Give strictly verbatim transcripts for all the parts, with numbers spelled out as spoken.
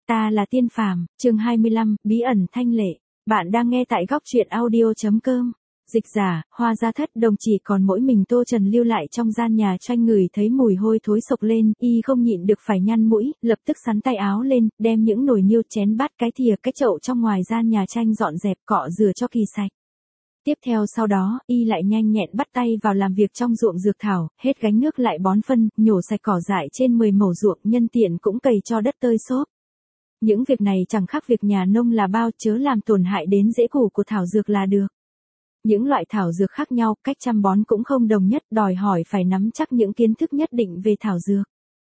Ta là Tiên Phàm, chương hai mươi lăm, bí ẩn thanh lệ. Bạn đang nghe tại góc truyện audio.com. Dịch giả, Hoa Gia Thất Đồng chỉ còn mỗi mình Tô Trần lưu lại trong gian nhà tranh, ngửi thấy mùi hôi thối sộc lên, y không nhịn được phải nhăn mũi, lập tức xắn tay áo lên, đem những nồi niêu chén bát cái thìa cái chậu trong ngoài gian nhà tranh dọn dẹp cọ rửa cho kỳ sạch. Tiếp theo sau đó, y lại nhanh nhẹn bắt tay vào làm việc trong ruộng dược thảo, hết gánh nước lại bón phân, nhổ sạch cỏ dại trên mười mẩu ruộng, nhân tiện cũng cày cho đất tơi xốp. Những việc này chẳng khác việc nhà nông là bao, chớ làm tổn hại đến rễ củ của thảo dược là được. Những loại thảo dược khác nhau, cách chăm bón cũng không đồng nhất, đòi hỏi phải nắm chắc những kiến thức nhất định về thảo dược.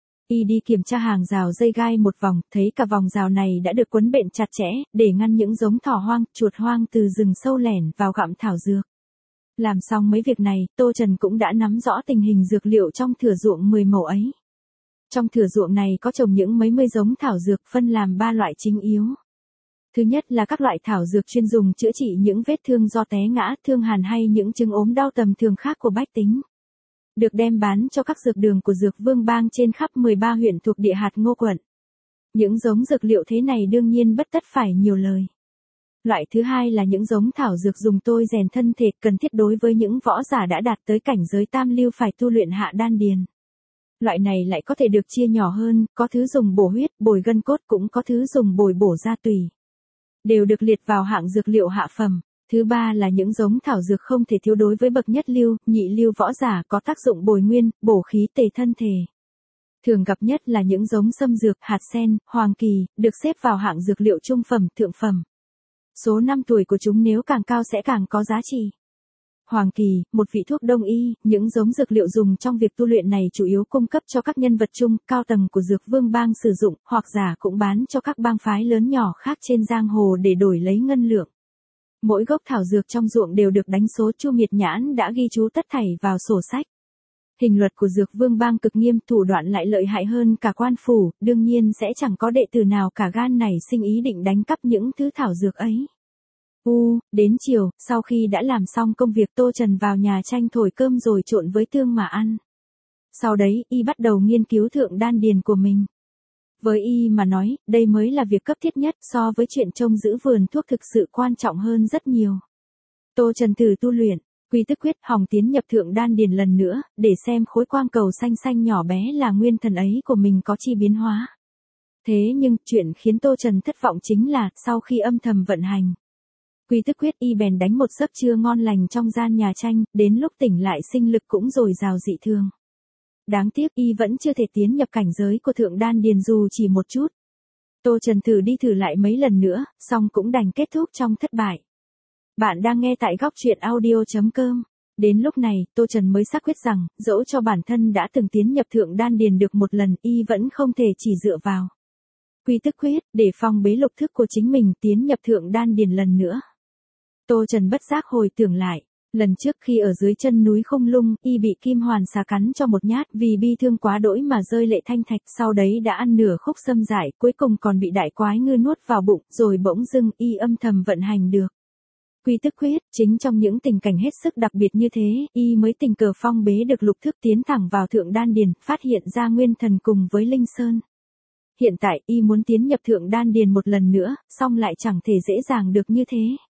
Y đi kiểm tra hàng rào dây gai một vòng, thấy cả vòng rào này đã được quấn bện chặt chẽ, để ngăn những giống thỏ hoang, chuột hoang từ rừng sâu lẻn vào gặm thảo dược. Làm xong mấy việc này, Tô Trần cũng đã nắm rõ tình hình dược liệu trong thửa ruộng mười mẩu ấy. Trong thửa ruộng này có trồng những mấy mươi giống thảo dược, phân làm ba loại chính yếu. Thứ nhất là các loại thảo dược chuyên dùng chữa trị những vết thương do té ngã, thương hàn hay những chứng ốm đau tầm thường khác của bách tính. Được đem bán cho các dược đường của Dược Vương Bang trên khắp mười ba huyện thuộc địa hạt Ngô quận. Những giống dược liệu thế này đương nhiên bất tất phải nhiều lời. Loại thứ hai là những giống thảo dược dùng tôi rèn thân thể, cần thiết đối với những võ giả đã đạt tới cảnh giới tam lưu phải tu luyện hạ đan điền. Loại này lại có thể được chia nhỏ hơn, có thứ dùng bổ huyết, bồi gân cốt, cũng có thứ dùng bồi bổ da tùy. Đều được liệt vào hạng dược liệu hạ phẩm. Thứ ba là những giống thảo dược không thể thiếu đối với bậc nhất lưu, nhị lưu võ giả, có tác dụng bồi nguyên, bổ khí tề thân thể. Thường gặp nhất là những giống sâm dược, hạt sen, hoàng kỳ, được xếp vào hạng dược liệu trung phẩm, thượng phẩm. Số năm tuổi của chúng nếu càng cao sẽ càng có giá trị. Hoàng kỳ, một vị thuốc đông y, những giống dược liệu dùng trong việc tu luyện này chủ yếu cung cấp cho các nhân vật trung, cao tầng của Dược Vương Bang sử dụng, hoặc giả cũng bán cho các bang phái lớn nhỏ khác trên giang hồ để đổi lấy ngân lượng. Mỗi gốc thảo dược trong ruộng đều được đánh số, Chu Miệt Nhãn đã ghi chú tất thảy vào sổ sách. Hình luật của Dược Vương Bang cực nghiêm, thủ đoạn lại lợi hại hơn cả quan phủ, đương nhiên sẽ chẳng có đệ tử nào cả gan nảy sinh ý định đánh cắp những thứ thảo dược ấy. U, đến chiều, sau khi đã làm xong công việc, Tô Trần vào nhà tranh thổi cơm rồi trộn với tương mà ăn. Sau đấy, y bắt đầu nghiên cứu thượng đan điền của mình. Với y mà nói, đây mới là việc cấp thiết nhất, so với chuyện trông giữ vườn thuốc thực sự quan trọng hơn rất nhiều. Tô Trần thử tu luyện, quy tức quyết, hòng tiến nhập thượng đan điền lần nữa, để xem khối quang cầu xanh xanh nhỏ bé là nguyên thần ấy của mình có chi biến hóa. Thế nhưng, chuyện khiến Tô Trần thất vọng chính là, sau khi âm thầm vận hành quy tức quyết, y bèn đánh một giấc trưa ngon lành trong gian nhà tranh, đến lúc tỉnh lại sinh lực cũng dồi dào dị thường. Đáng tiếc y vẫn chưa thể tiến nhập cảnh giới của thượng đan điền dù chỉ một chút. Tô Trần thử đi thử lại mấy lần nữa, song cũng đành kết thúc trong thất bại. Bạn đang nghe tại góc truyện audio.com. Đến lúc này, Tô Trần mới xác quyết rằng, dẫu cho bản thân đã từng tiến nhập thượng đan điền được một lần, y vẫn không thể chỉ dựa vào quy tức quyết để phong bế lục thức của chính mình tiến nhập thượng đan điền lần nữa. Tô Trần bất giác hồi tưởng lại, lần trước khi ở dưới chân núi Khung Lung, y bị kim hoàn xà cắn cho một nhát, vì bi thương quá đỗi mà rơi lệ thanh thạch, sau đấy đã ăn nửa khúc sâm dại, cuối cùng còn bị đại quái ngư nuốt vào bụng, rồi bỗng dưng y âm thầm vận hành được quy tức quyết. Chính trong những tình cảnh hết sức đặc biệt như thế, y mới tình cờ phong bế được lục thức, tiến thẳng vào thượng đan điền, phát hiện ra nguyên thần cùng với linh sơn. Hiện tại, y muốn tiến nhập thượng đan điền một lần nữa, song lại chẳng thể dễ dàng được như thế.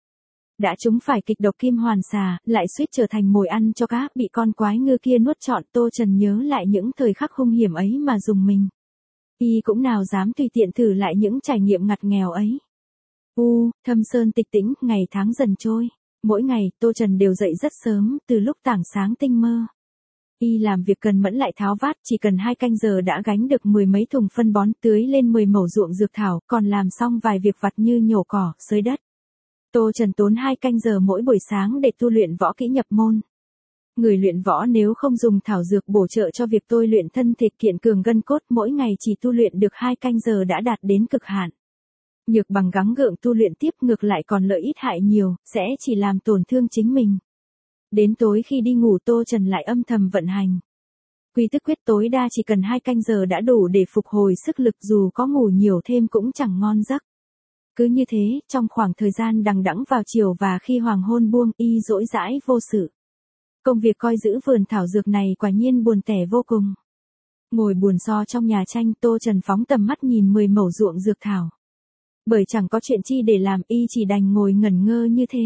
Đã trúng phải kịch độc kim hoàn xà, lại suýt trở thành mồi ăn cho cá, bị con quái ngư kia nuốt trọn. Tô Trần nhớ lại những thời khắc hung hiểm ấy mà dùng mình. Y cũng nào dám tùy tiện thử lại những trải nghiệm ngặt nghèo ấy. U, Thâm Sơn tịch tĩnh, ngày tháng dần trôi. Mỗi ngày, Tô Trần đều dậy rất sớm, từ lúc tảng sáng tinh mơ. Y làm việc cần mẫn lại tháo vát, chỉ cần hai canh giờ đã gánh được mười mấy thùng phân bón, tưới lên mười mẩu ruộng dược thảo, còn làm xong vài việc vặt như nhổ cỏ, xới đất. Tô Trần tốn hai canh giờ mỗi buổi sáng để tu luyện võ kỹ nhập môn. Người luyện võ nếu không dùng thảo dược bổ trợ cho việc tôi luyện thân thể kiện cường gân cốt, mỗi ngày chỉ tu luyện được hai canh giờ đã đạt đến cực hạn. Nhược bằng gắng gượng tu luyện tiếp, ngược lại còn lợi ít hại nhiều, sẽ chỉ làm tổn thương chính mình. Đến tối khi đi ngủ, Tô Trần lại âm thầm vận hành quy tức quyết, tối đa chỉ cần hai canh giờ đã đủ để phục hồi sức lực, dù có ngủ nhiều thêm cũng chẳng ngon giấc. Cứ như thế, trong khoảng thời gian đằng đẵng vào chiều và khi hoàng hôn buông, y dỗi dãi vô sự. Công việc coi giữ vườn thảo dược này quả nhiên buồn tẻ vô cùng. Ngồi buồn so trong nhà tranh, Tô Trần phóng tầm mắt nhìn mười mẩu ruộng dược thảo. Bởi chẳng có chuyện chi để làm, y chỉ đành ngồi ngẩn ngơ như thế.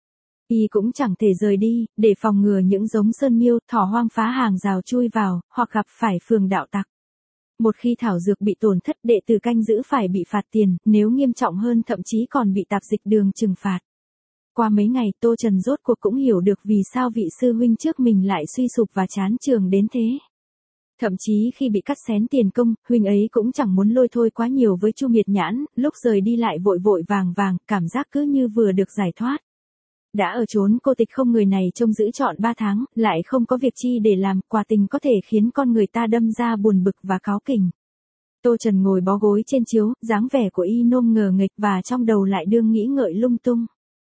Y cũng chẳng thể rời đi, để phòng ngừa những giống sơn miêu, thỏ hoang phá hàng rào chui vào, hoặc gặp phải phường đạo tặc. Một khi thảo dược bị tổn thất, đệ tử canh giữ phải bị phạt tiền, nếu nghiêm trọng hơn thậm chí còn bị tạp dịch đường trừng phạt. Qua mấy ngày, Tô Trần rốt cuộc cũng hiểu được vì sao vị sư huynh trước mình lại suy sụp và chán trường đến thế. Thậm chí khi bị cắt xén tiền công, huynh ấy cũng chẳng muốn lôi thôi quá nhiều với Chu Miệt Nhãn, lúc rời đi lại vội vội vàng vàng, cảm giác cứ như vừa được giải thoát. Đã ở chốn cô tịch không người này trông giữ trọn ba tháng, lại không có việc chi để làm, quả tình có thể khiến con người ta đâm ra buồn bực và cáu kỉnh. Tô Trần ngồi bó gối trên chiếu, dáng vẻ của y nôm ngờ nghịch và trong đầu lại đương nghĩ ngợi lung tung.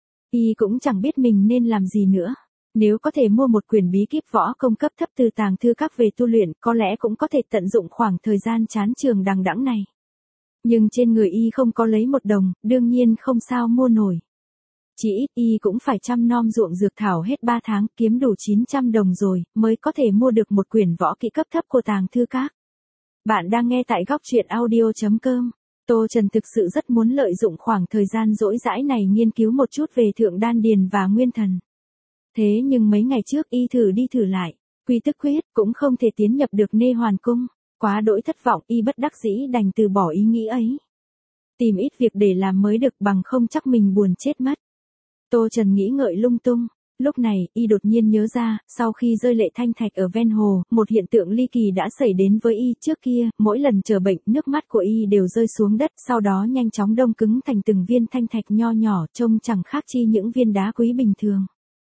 Y cũng chẳng biết mình nên làm gì nữa. Nếu có thể mua một quyển bí kíp võ công cấp thấp từ tàng thư các về tu luyện, có lẽ cũng có thể tận dụng khoảng thời gian chán trường đằng đẵng này. Nhưng trên người y không có lấy một đồng, đương nhiên không sao mua nổi. Chỉ ít y cũng phải chăm nom ruộng dược thảo hết ba tháng, kiếm đủ chín trăm đồng rồi, mới có thể mua được một quyển võ kỹ cấp thấp của tàng thư các. Bạn đang nghe tại góc truyện audio chấm com. Tô Trần thực sự rất muốn lợi dụng khoảng thời gian rỗi rãi này nghiên cứu một chút về Thượng Đan Điền và Nguyên Thần. Thế nhưng mấy ngày trước y thử đi thử lại, quy tức quyết cũng không thể tiến nhập được Nê Hoàn Cung. Quá đỗi thất vọng, y bất đắc dĩ đành từ bỏ ý nghĩ ấy. Tìm ít việc để làm mới được, bằng không chắc mình buồn chết mất. Tô Trần nghĩ ngợi lung tung. Lúc này, y đột nhiên nhớ ra, sau khi rơi lệ thanh thạch ở ven hồ, một hiện tượng ly kỳ đã xảy đến với y. Trước kia, mỗi lần trở bệnh, nước mắt của y đều rơi xuống đất, sau đó nhanh chóng đông cứng thành từng viên thanh thạch nho nhỏ, trông chẳng khác chi những viên đá quý bình thường.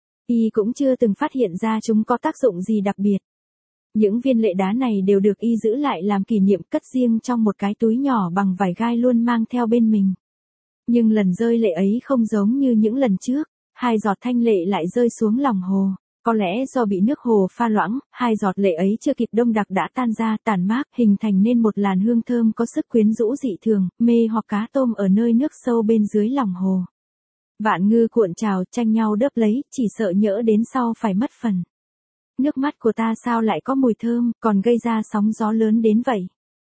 Y cũng chưa từng phát hiện ra chúng có tác dụng gì đặc biệt. Những viên lệ đá này đều được y giữ lại làm kỷ niệm, cất riêng trong một cái túi nhỏ bằng vải gai luôn mang theo bên mình. Nhưng lần rơi lệ ấy không giống như những lần trước, hai giọt thanh lệ lại rơi xuống lòng hồ. Có lẽ do bị nước hồ pha loãng, hai giọt lệ ấy chưa kịp đông đặc đã tan ra, tản mát, hình thành nên một làn hương thơm có sức quyến rũ dị thường, mê hoặc cá tôm ở nơi nước sâu bên dưới lòng hồ. Vạn ngư cuộn trào, tranh nhau đớp lấy, chỉ sợ nhỡ đến sau phải mất phần. Nước mắt của ta sao lại có mùi thơm, còn gây ra sóng gió lớn đến vậy?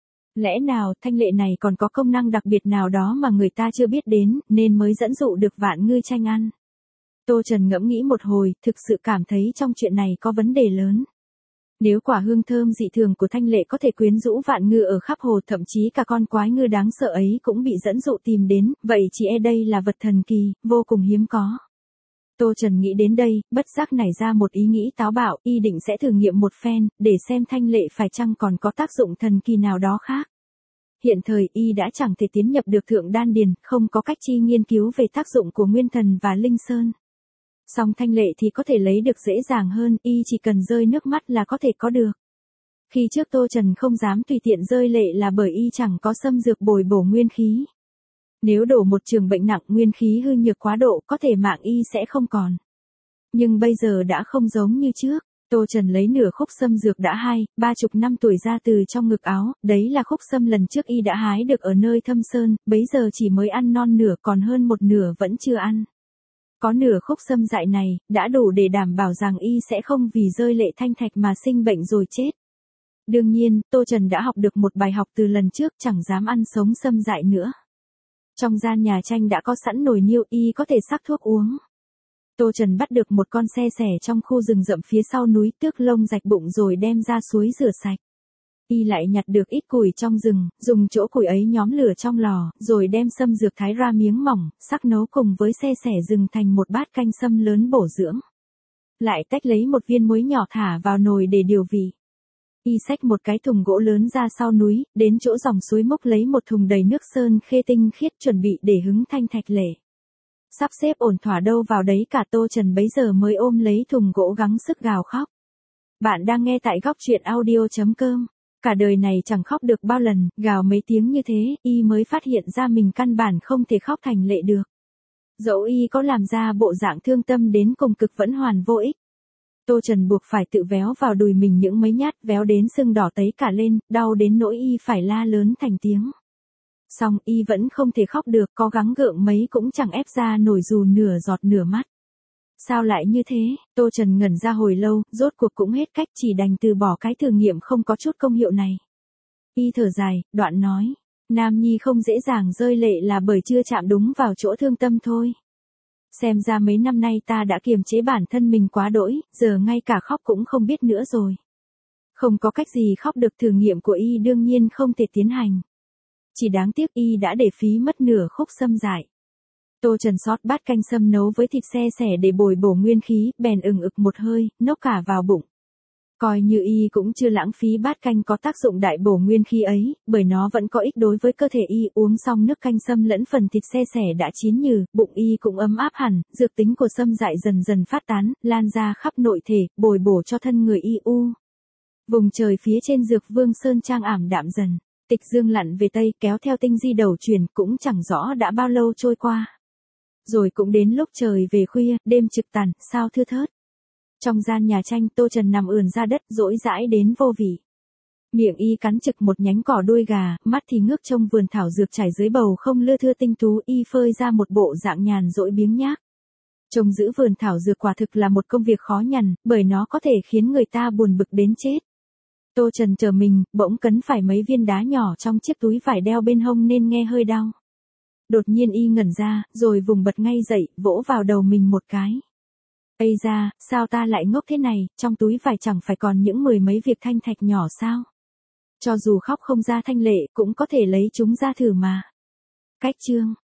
Lẽ nào thanh lệ này còn có công năng đặc biệt nào đó mà người ta chưa biết đến, nên mới dẫn dụ được vạn ngư tranh ăn? Tô Trần ngẫm nghĩ một hồi, thực sự cảm thấy trong chuyện này có vấn đề lớn. Nếu quả hương thơm dị thường của thanh lệ có thể quyến rũ vạn ngư ở khắp hồ, thậm chí cả con quái ngư đáng sợ ấy cũng bị dẫn dụ tìm đến, vậy chỉ e đây là vật thần kỳ, vô cùng hiếm có. Tô Trần nghĩ đến đây, bất giác nảy ra một ý nghĩ táo bạo, y định sẽ thử nghiệm một phen, để xem thanh lệ phải chăng còn có tác dụng thần kỳ nào đó khác. Hiện thời y đã chẳng thể tiến nhập được Thượng Đan Điền, không có cách chi nghiên cứu về tác dụng của Nguyên Thần và Linh Sơn. Song thanh lệ thì có thể lấy được dễ dàng hơn, y chỉ cần rơi nước mắt là có thể có được. Khi trước Tô Trần không dám tùy tiện rơi lệ là bởi y chẳng có xâm dược bồi bổ nguyên khí. Nếu đổ một trường bệnh nặng, nguyên khí hư nhược quá độ, có thể mạng y sẽ không còn. Nhưng bây giờ đã không giống như trước. Tô Trần lấy nửa khúc sâm dược đã hai, ba chục năm tuổi ra từ trong ngực áo, đấy là khúc sâm lần trước y đã hái được ở nơi Thâm Sơn, bấy giờ chỉ mới ăn non nửa, còn hơn một nửa vẫn chưa ăn. Có nửa khúc sâm dại này, đã đủ để đảm bảo rằng y sẽ không vì rơi lệ thanh thạch mà sinh bệnh rồi chết. Đương nhiên, Tô Trần đã học được một bài học từ lần trước, chẳng dám ăn sống sâm dại nữa. Trong gian nhà tranh đã có sẵn nồi niêu, y có thể sắc thuốc uống. Tô Trần bắt được một con xe sẻ trong khu rừng rậm phía sau núi, tước lông rạch bụng rồi đem ra suối rửa sạch. Y lại nhặt được ít củi trong rừng, dùng chỗ củi ấy nhóm lửa trong lò, rồi đem sâm dược thái ra miếng mỏng, sắc nấu cùng với xe sẻ rừng thành một bát canh sâm lớn bổ dưỡng. Lại tách lấy một viên muối nhỏ thả vào nồi để điều vị. Y xách một cái thùng gỗ lớn ra sau núi, đến chỗ dòng suối múc lấy một thùng đầy nước sơn khê tinh khiết chuẩn bị để hứng thanh thạch lệ. Sắp xếp ổn thỏa đâu vào đấy cả, Tô Trần bấy giờ mới ôm lấy thùng gỗ gắng sức gào khóc. Bạn đang nghe tại góc truyện audio chấm com. Cả đời này chẳng khóc được bao lần, gào mấy tiếng như thế, y mới phát hiện ra mình căn bản không thể khóc thành lệ được. Dẫu y có làm ra bộ dạng thương tâm đến cùng cực vẫn hoàn vô ích. Tô Trần buộc phải tự véo vào đùi mình những mấy nhát, véo đến sưng đỏ tấy cả lên, đau đến nỗi y phải la lớn thành tiếng. Song y vẫn không thể khóc được, có gắng gượng mấy cũng chẳng ép ra nổi dù nửa giọt nửa mắt. Sao lại như thế? Tô Trần ngẩn ra hồi lâu, rốt cuộc cũng hết cách, chỉ đành từ bỏ cái thử nghiệm không có chút công hiệu này. Y thở dài, đoạn nói. Nam nhi không dễ dàng rơi lệ là bởi chưa chạm đúng vào chỗ thương tâm thôi. Xem ra mấy năm nay ta đã kiềm chế bản thân mình quá đỗi, giờ ngay cả khóc cũng không biết nữa rồi. Không có cách gì khóc được, thử nghiệm của y đương nhiên không thể tiến hành. Chỉ đáng tiếc y đã để phí mất nửa khúc sâm dại. Tô Trần xót bát canh sâm nấu với thịt xe xẻ để bồi bổ nguyên khí, bèn ừng ực một hơi, nốc cả vào bụng. Coi như y cũng chưa lãng phí bát canh có tác dụng đại bổ nguyên khí ấy, bởi nó vẫn có ích đối với cơ thể y. Uống xong nước canh sâm lẫn phần thịt xe xẻ đã chín nhừ, bụng y cũng ấm áp hẳn, dược tính của sâm dại dần dần phát tán, lan ra khắp nội thể, bồi bổ cho thân người y u. Vùng trời phía trên Dược Vương Sơn Trang ảm đạm dần, Tịch Dương lặn về Tây kéo theo tinh di đầu chuyển, cũng chẳng rõ đã bao lâu trôi qua. Rồi cũng đến lúc trời về khuya, đêm trực tàn, sao thưa thớt. Trong gian nhà tranh, Tô Trần nằm ườn ra đất, dỗi dãi đến vô vị. Miệng y cắn chực một nhánh cỏ đuôi gà, mắt thì ngước trông vườn thảo dược trải dưới bầu không lưa thưa tinh tú, y phơi ra một bộ dạng nhàn rỗi biếng nhác. Trông giữ vườn thảo dược quả thực là một công việc khó nhằn, bởi nó có thể khiến người ta buồn bực đến chết. Tô Trần chờ mình, bỗng cấn phải mấy viên đá nhỏ trong chiếc túi vải đeo bên hông nên nghe hơi đau. Đột nhiên y ngẩn ra, rồi vùng bật ngay dậy, vỗ vào đầu mình một cái. Ây da, sao ta lại ngốc thế này, trong túi vải chẳng phải còn những mười mấy việc thanh thạch nhỏ sao? Cho dù khóc không ra thanh lệ, cũng có thể lấy chúng ra thử mà. Cách chương